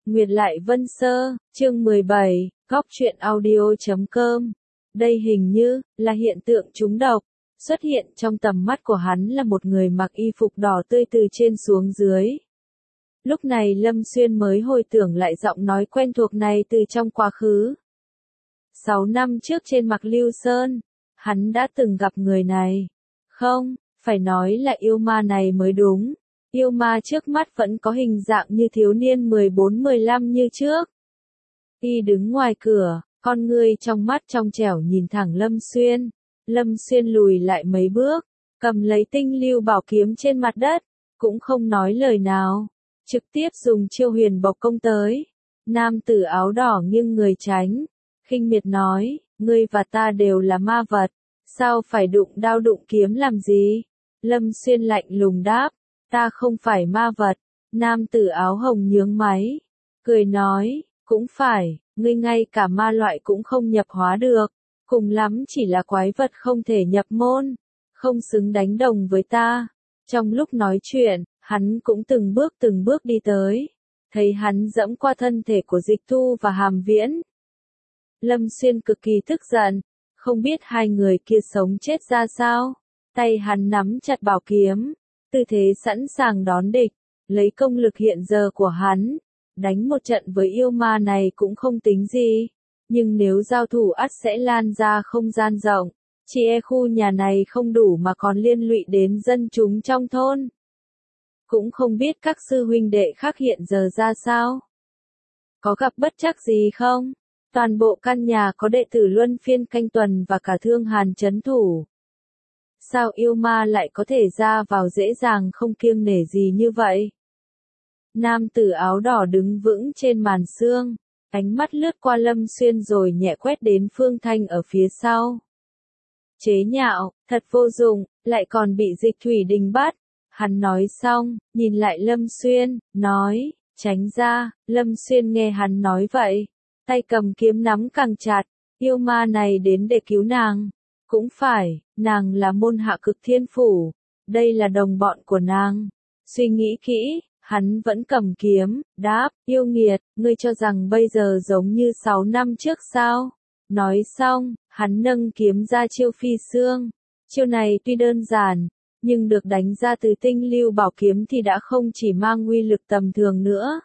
Nguyệt Lại Vân Sơ, chương 17, Góc truyện audio.com. Đây hình như là hiện tượng trúng độc. Xuất hiện trong tầm mắt của hắn là một người mặc y phục đỏ tươi từ trên xuống dưới. Lúc này Lâm Xuyên mới hồi tưởng lại giọng nói quen thuộc này từ trong quá khứ. 6 năm trước trên Mạc Lưu Sơn, hắn đã từng gặp người này. Không, phải nói là yêu ma này mới đúng. Yêu ma trước mắt vẫn có hình dạng như thiếu niên 14-15 như trước. Y đứng ngoài cửa, con ngươi trong mắt trong trẻo nhìn thẳng Lâm Xuyên. Lâm Xuyên lùi lại mấy bước, cầm lấy tinh lưu bảo kiếm trên mặt đất, cũng không nói lời nào, trực tiếp dùng chiêu huyền bộc công tới. Nam tử áo đỏ nghiêng người tránh, khinh miệt nói, ngươi và ta đều là ma vật, sao phải đụng đao đụng kiếm làm gì? Lâm Xuyên lạnh lùng đáp, ta không phải ma vật. Nam tử áo hồng nhướng máy, cười nói, cũng phải, ngươi ngay cả ma loại cũng không nhập hóa được, cùng lắm chỉ là quái vật không thể nhập môn, không xứng đánh đồng với ta. Trong lúc nói chuyện, hắn cũng từng bước đi tới, thấy hắn dẫm qua thân thể của Dịch Thu và Hàm Viễn. Lâm Xuyên cực kỳ tức giận, không biết hai người kia sống chết ra sao. Tay hắn nắm chặt bảo kiếm, tư thế sẵn sàng đón địch, lấy công lực hiện giờ của hắn, đánh một trận với yêu ma này cũng không tính gì, nhưng nếu giao thủ ắt sẽ lan ra không gian rộng, chỉ e khu nhà này không đủ mà còn liên lụy đến dân chúng trong thôn. Cũng không biết các sư huynh đệ khác hiện giờ ra sao. Có gặp bất trắc gì không? Toàn bộ căn nhà có đệ tử luân phiên canh tuần và cả Thương Hàn trấn thủ. Sao yêu ma lại có thể ra vào dễ dàng không kiêng nể gì như vậy? Nam tử áo đỏ đứng vững trên màn sương, ánh mắt lướt qua Lâm Xuyên rồi nhẹ quét đến Phương Thanh ở phía sau. Chế nhạo, thật vô dụng, lại còn bị Dịch Thủy Đình bắt. Hắn nói xong, nhìn lại Lâm Xuyên, nói, tránh ra. Lâm Xuyên nghe hắn nói vậy, tay cầm kiếm nắm càng chặt, yêu ma này đến để cứu nàng. Cũng phải, nàng là môn hạ Cực Thiên Phủ, đây là đồng bọn của nàng. Suy nghĩ kỹ, hắn vẫn cầm kiếm, đáp, yêu nghiệt, ngươi cho rằng bây giờ giống như 6 năm trước sao? Nói xong, hắn nâng kiếm ra chiêu phi xương. Chiêu này tuy đơn giản, nhưng được đánh ra từ tinh lưu bảo kiếm thì đã không chỉ mang uy lực tầm thường nữa.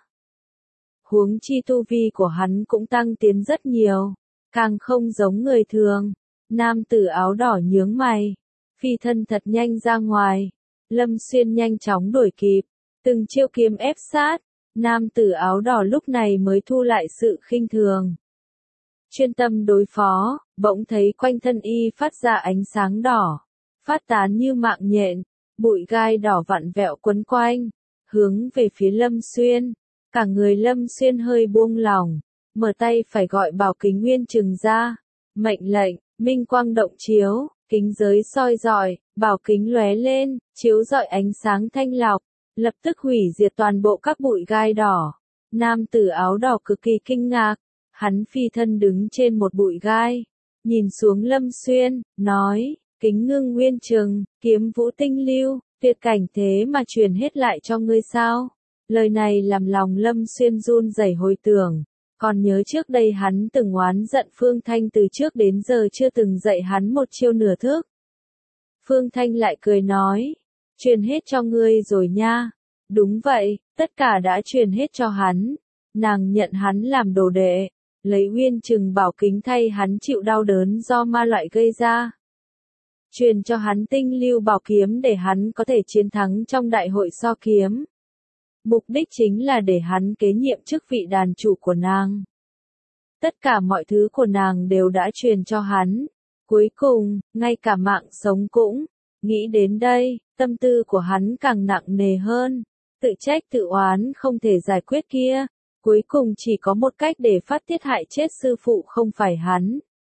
Huống chi tu vi của hắn cũng tăng tiến rất nhiều, càng không giống người thường. Nam tử áo đỏ nhướng mày, phi thân thật nhanh ra ngoài. Lâm Xuyên nhanh chóng đuổi kịp, từng chiêu kiếm ép sát. Nam tử áo đỏ lúc này mới thu lại sự khinh thường, chuyên tâm đối phó. Bỗng thấy quanh thân y phát ra ánh sáng đỏ, phát tán như mạng nhện, bụi gai đỏ vặn vẹo quấn quanh, hướng về phía Lâm Xuyên. Cả người Lâm Xuyên hơi buông lỏng, mở tay phải gọi Bảo Kính Nguyên Trừng ra, mệnh lệnh. Minh quang động chiếu, kính giới soi rọi, bảo kính lóe lên, chiếu rọi ánh sáng thanh lọc, lập tức hủy diệt toàn bộ các bụi gai đỏ. Nam tử áo đỏ cực kỳ kinh ngạc, hắn phi thân đứng trên một bụi gai, nhìn xuống Lâm Xuyên, nói, Kính Ngưng Nguyên Trừng, kiếm vũ tinh lưu, tuyệt cảnh thế mà truyền hết lại cho ngươi sao? Lời này làm lòng Lâm Xuyên run rẩy hồi tưởng. Còn nhớ trước đây hắn từng oán giận Phương Thanh từ trước đến giờ chưa từng dạy hắn một chiêu nửa thức. Phương Thanh lại cười nói, truyền hết cho ngươi rồi nha. Đúng vậy, tất cả đã truyền hết cho hắn. Nàng nhận hắn làm đồ đệ, lấy Nguyên Trừng bảo kính thay hắn chịu đau đớn do ma loại gây ra. Truyền cho hắn tinh lưu bảo kiếm để hắn có thể chiến thắng trong đại hội so kiếm. Mục đích chính là để hắn kế nhiệm chức vị đàn chủ của nàng. Tất cả mọi thứ của nàng đều đã truyền cho hắn. Cuối cùng, ngay cả mạng sống cũng. Nghĩ đến đây, tâm tư của hắn càng nặng nề hơn. Tự trách tự oán không thể giải quyết kia. Cuối cùng chỉ có một cách để phát tiết hại chết sư phụ không phải hắn.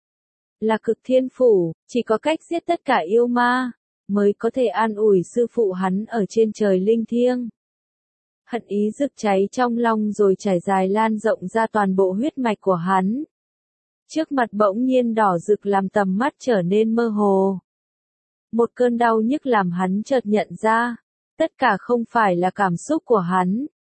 Là Cực Thiên Phủ, chỉ có cách giết tất cả yêu ma, mới có thể an ủi sư phụ hắn ở trên trời linh thiêng. Hận ý rực cháy trong lòng rồi trải dài lan rộng ra toàn bộ huyết mạch của hắn. Trước mặt bỗng nhiên đỏ rực làm tầm mắt trở nên mơ hồ. Một cơn đau nhức làm hắn chợt nhận ra, tất cả không phải là cảm xúc của hắn,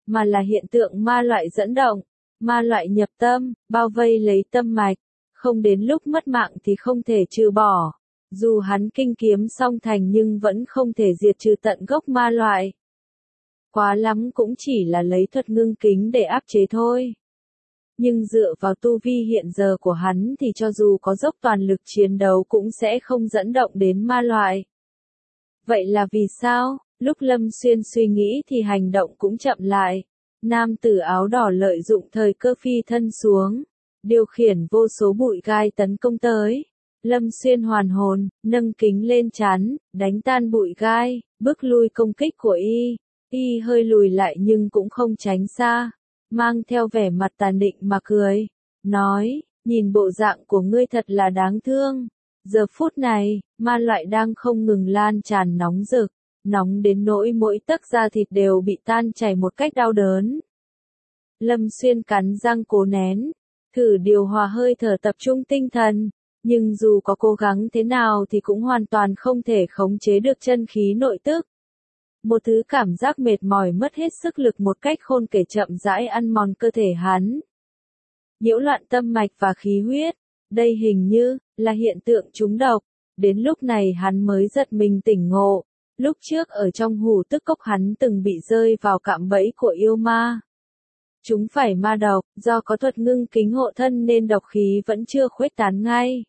mà là hiện tượng ma loại dẫn động, ma loại nhập tâm, bao vây lấy tâm mạch, không đến lúc mất mạng thì không thể trừ bỏ. Dù hắn kinh kiếm song thành nhưng vẫn không thể diệt trừ tận gốc ma loại. Quá lắm cũng chỉ là lấy thuật ngưng kính để áp chế thôi. Nhưng dựa vào tu vi hiện giờ của hắn thì cho dù có dốc toàn lực chiến đấu cũng sẽ không dẫn động đến ma loại. Vậy là vì sao? Lúc Lâm Xuyên suy nghĩ thì hành động cũng chậm lại. Nam tử áo đỏ lợi dụng thời cơ phi thân xuống, điều khiển vô số bụi gai tấn công tới. Lâm Xuyên hoàn hồn, nâng kính lên chắn, đánh tan bụi gai, bước lui công kích của y. Y hơi lùi lại nhưng cũng không tránh xa, mang theo vẻ mặt tàn định mà cười, nói, nhìn bộ dạng của ngươi thật là đáng thương. Giờ phút này, ma loại đang không ngừng lan tràn nóng rực, nóng đến nỗi mỗi tấc da thịt đều bị tan chảy một cách đau đớn. Lâm Xuyên cắn răng cố nén, thử điều hòa hơi thở tập trung tinh thần, nhưng dù có cố gắng thế nào thì cũng hoàn toàn không thể khống chế được chân khí nội tức. Một thứ cảm giác mệt mỏi mất hết sức lực một cách khôn kể chậm rãi ăn mòn cơ thể hắn. Nhiễu loạn tâm mạch và khí huyết, đây hình như là hiện tượng trúng độc. Đến lúc này hắn mới giật mình tỉnh ngộ, lúc trước ở trong hủ tức cốc hắn từng bị rơi vào cạm bẫy của yêu ma. Chúng phải ma độc, do có thuật ngưng kính hộ thân nên độc khí vẫn chưa khuếch tán ngay.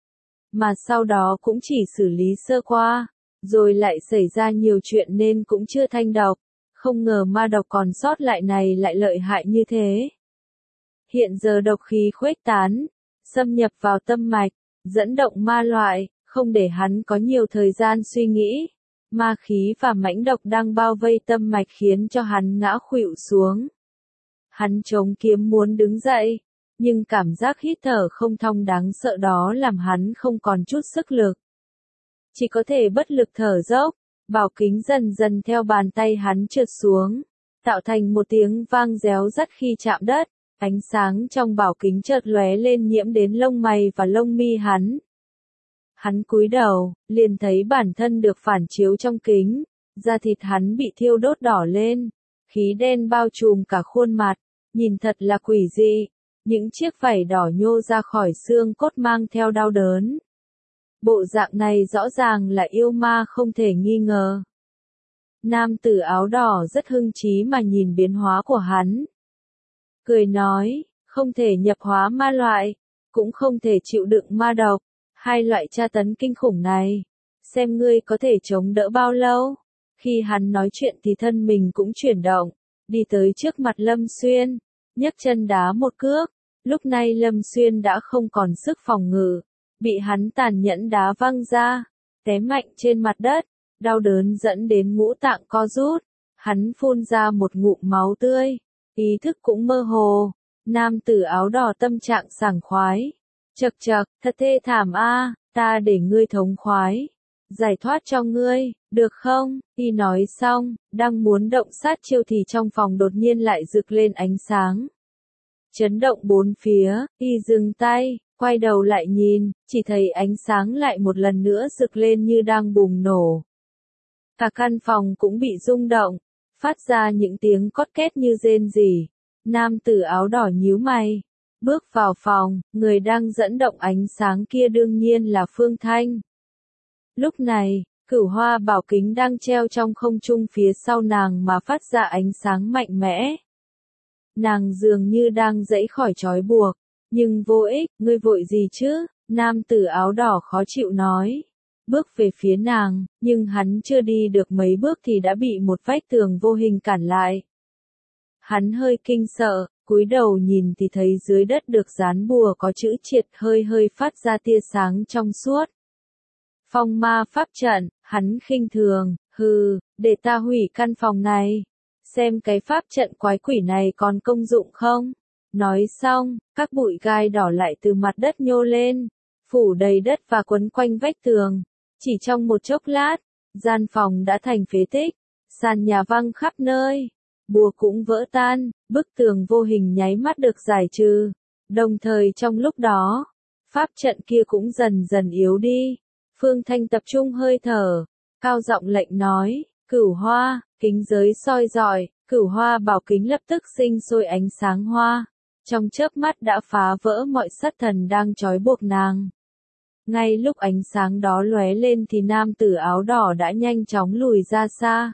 Mà sau đó cũng chỉ xử lý sơ qua, rồi lại xảy ra nhiều chuyện nên cũng chưa thanh độc. Không ngờ ma độc còn sót lại này lại lợi hại như thế. Hiện giờ độc khí khuếch tán, xâm nhập vào tâm mạch, dẫn động ma loại, không để hắn có nhiều thời gian suy nghĩ. Ma khí và mãnh độc đang bao vây tâm mạch khiến cho hắn ngã khuỵu xuống. Hắn chống kiếm muốn đứng dậy, nhưng cảm giác hít thở không thông đáng sợ đó làm hắn không còn chút sức lực. Chỉ có thể bất lực thở dốc, bảo kính dần dần theo bàn tay hắn trượt xuống, tạo thành một tiếng vang réo rắt khi chạm đất. Ánh sáng trong bảo kính chợt lóe lên nhiễm đến lông mày và lông mi hắn. Hắn cúi đầu, liền thấy bản thân được phản chiếu trong kính, da thịt hắn bị thiêu đốt đỏ lên, khí đen bao trùm cả khuôn mặt, nhìn thật là quỷ dị, những chiếc vảy đỏ nhô ra khỏi xương cốt mang theo đau đớn. Bộ dạng này rõ ràng là yêu ma không thể nghi ngờ. Nam tử áo đỏ rất hưng trí mà nhìn biến hóa của hắn. Cười nói, không thể nhập hóa ma loại, cũng không thể chịu đựng ma độc, hai loại tra tấn kinh khủng này, xem ngươi có thể chống đỡ bao lâu. Khi hắn nói chuyện thì thân mình cũng chuyển động, đi tới trước mặt Lâm Xuyên, nhấc chân đá một cước. Lúc này Lâm Xuyên đã không còn sức phòng ngự, bị hắn tàn nhẫn đá văng ra, té mạnh trên mặt đất, đau đớn dẫn đến ngũ tạng co rút, hắn phun ra một ngụm máu tươi. Ý thức cũng mơ hồ, nam tử áo đỏ tâm trạng sảng khoái. Chậc chậc, thật thê thảm a, ta để ngươi thống khoái. Giải thoát cho ngươi, được không? Y nói xong, đang muốn động sát chiêu thì trong phòng đột nhiên lại rực lên ánh sáng. Chấn động bốn phía, y dừng tay, quay đầu lại nhìn, chỉ thấy ánh sáng lại một lần nữa rực lên như đang bùng nổ. Cả căn phòng cũng bị rung động, phát ra những tiếng cót két như rên rỉ. Nam tử áo đỏ nhíu mày, bước vào phòng, người đang dẫn động ánh sáng kia đương nhiên là Phương Thanh. Lúc này, Cửu Hoa bảo kính đang treo trong không trung phía sau nàng mà phát ra ánh sáng mạnh mẽ. Nàng dường như đang giãy khỏi trói buộc, nhưng vô ích, ngươi vội gì chứ? Nam tử áo đỏ khó chịu nói. Bước về phía nàng, nhưng hắn chưa đi được mấy bước thì đã bị một vách tường vô hình cản lại. Hắn hơi kinh sợ, cúi đầu nhìn thì thấy dưới đất được dán bùa có chữ triệt hơi hơi phát ra tia sáng trong suốt. Phong ma pháp trận, hắn khinh thường, hừ, để ta hủy căn phòng này. Xem cái pháp trận quái quỷ này còn công dụng không? Nói xong, các bụi gai đỏ lại từ mặt đất nhô lên, phủ đầy đất và quấn quanh vách tường. Chỉ trong một chốc lát, gian phòng đã thành phế tích, sàn nhà văng khắp nơi, bùa cũng vỡ tan, bức tường vô hình nháy mắt được giải trừ. Đồng thời trong lúc đó, pháp trận kia cũng dần dần yếu đi. Phương Thanh tập trung hơi thở, cao giọng lệnh nói, Cửu Hoa, kính giới soi rọi, Cửu hoa bảo kính lập tức sinh sôi ánh sáng hoa, trong chớp mắt đã phá vỡ mọi sát thần đang trói buộc nàng. Ngay lúc ánh sáng đó lóe lên thì nam tử áo đỏ đã nhanh chóng lùi ra xa.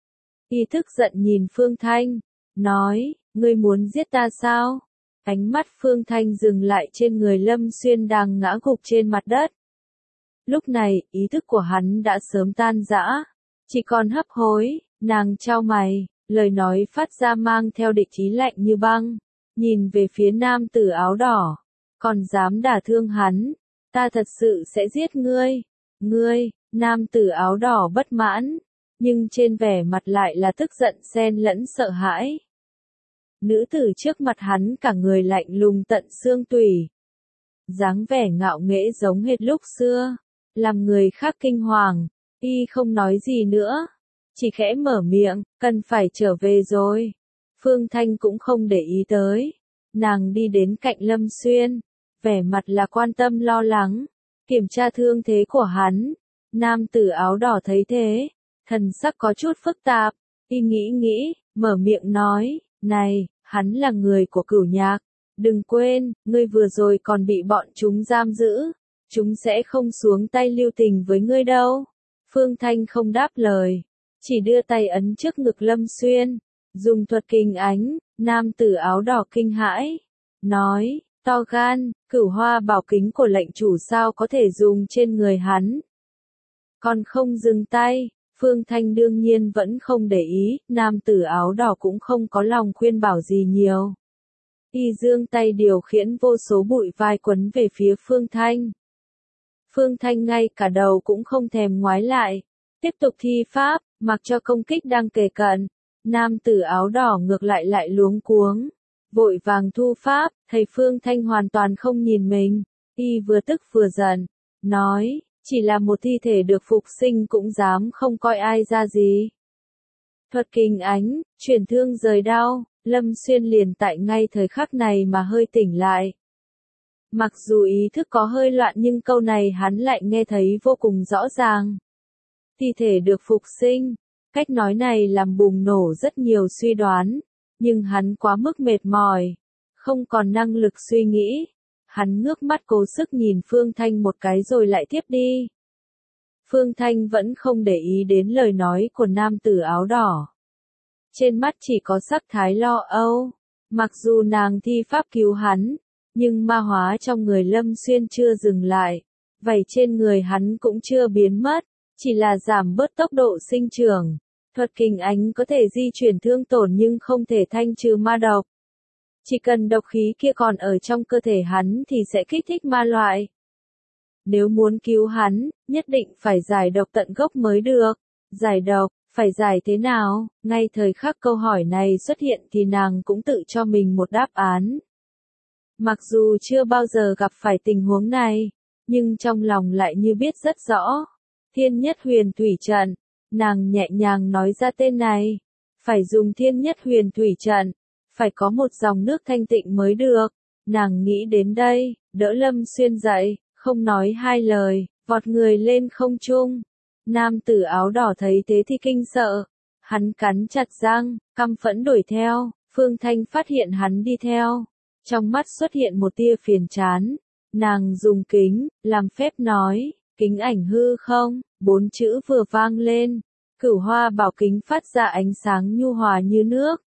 Y tức giận nhìn Phương Thanh, nói, ngươi muốn giết ta sao? Ánh mắt Phương Thanh dừng lại trên người Lâm Xuyên đang ngã gục trên mặt đất. Lúc này, ý thức của hắn đã sớm tan rã, chỉ còn hấp hối, nàng chau mày, lời nói phát ra mang theo địch ý lạnh như băng, nhìn về phía nam tử áo đỏ, còn dám đả thương hắn, ta thật sự sẽ giết ngươi. Ngươi, nam tử áo đỏ bất mãn, nhưng trên vẻ mặt lại là tức giận xen lẫn sợ hãi. Nữ tử trước mặt hắn cả người lạnh lùng tận xương tủy, dáng vẻ ngạo nghễ giống hệt lúc xưa, làm người khác kinh hoàng. Y không nói gì nữa, chỉ khẽ mở miệng, cần phải trở về rồi. Phương Thanh cũng không để ý tới, nàng đi đến cạnh Lâm Xuyên, vẻ mặt là quan tâm lo lắng, kiểm tra thương thế của hắn. Nam tử áo đỏ thấy thế, thần sắc có chút phức tạp, y nghĩ, mở miệng nói, này, hắn là người của Cửu Nhạc, đừng quên, ngươi vừa rồi còn bị bọn chúng giam giữ, chúng sẽ không xuống tay lưu tình với ngươi đâu. Phương Thanh không đáp lời, chỉ đưa tay ấn trước ngực Lâm Xuyên, dùng thuật kinh ánh. Nam tử áo đỏ kinh hãi, nói, to gan, cửu hoa bảo kính của lệnh chủ sao có thể dùng trên người hắn. Còn không dừng tay. Phương Thanh đương nhiên vẫn không để ý, nam tử áo đỏ cũng không có lòng khuyên bảo gì nhiều. Y giương tay điều khiển vô số bụi vai quấn về phía Phương Thanh. Phương Thanh ngay cả đầu cũng không thèm ngoái lại, tiếp tục thi pháp, mặc cho công kích đang kề cận. Nam tử áo đỏ ngược lại luống cuống, vội vàng thu pháp, thấy Phương Thanh hoàn toàn không nhìn mình, y vừa tức vừa giận, nói, chỉ là một thi thể được phục sinh cũng dám không coi ai ra gì. Thuật kinh ánh, chuyển thương rời đao, Lâm Xuyên liền tại ngay thời khắc này mà hơi tỉnh lại. Mặc dù ý thức có hơi loạn nhưng câu này hắn lại nghe thấy vô cùng rõ ràng. Thi thể được phục sinh, cách nói này làm bùng nổ rất nhiều suy đoán, nhưng hắn quá mức mệt mỏi, không còn năng lực suy nghĩ. Hắn ngước mắt cố sức nhìn Phương Thanh một cái rồi lại tiếp đi. Phương Thanh vẫn không để ý đến lời nói của nam tử áo đỏ. Trên mắt chỉ có sắc thái lo âu. Mặc dù nàng thi pháp cứu hắn, nhưng ma hóa trong người Lâm Xuyên chưa dừng lại. Vảy trên người hắn cũng chưa biến mất, chỉ là giảm bớt tốc độ sinh trưởng. Thuật kinh ánh có thể di chuyển thương tổn nhưng không thể thanh trừ ma độc. Chỉ cần độc khí kia còn ở trong cơ thể hắn thì sẽ kích thích ma loại. Nếu muốn cứu hắn, nhất định phải giải độc tận gốc mới được. Giải độc, phải giải thế nào? Ngay thời khắc câu hỏi này xuất hiện thì nàng cũng tự cho mình một đáp án. Mặc dù chưa bao giờ gặp phải tình huống này, nhưng trong lòng lại như biết rất rõ. Thiên Nhất Huyền Thủy Trận, nàng nhẹ nhàng nói ra tên này. Phải dùng Thiên Nhất Huyền Thủy Trận, phải có một dòng nước thanh tịnh mới được. Nàng nghĩ đến đây, đỡ Lâm Xuyên dậy, không nói hai lời, vọt người lên không trung. Nam tử áo đỏ thấy thế thì kinh sợ, hắn cắn chặt răng, căm phẫn đuổi theo. Phương Thanh phát hiện hắn đi theo, trong mắt xuất hiện một tia phiền chán. Nàng dùng kính, làm phép nói, kính ảnh hư không, 4 chữ vừa vang lên, cửu hoa bảo kính phát ra ánh sáng nhu hòa như nước,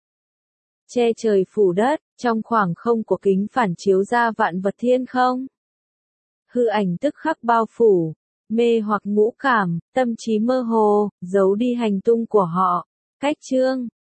che trời phủ đất, trong khoảng không của kính phản chiếu ra vạn vật thiên không. Hư ảnh tức khắc bao phủ, mê hoặc ngũ cảm, tâm trí mơ hồ, giấu đi hành tung của họ. Cách chương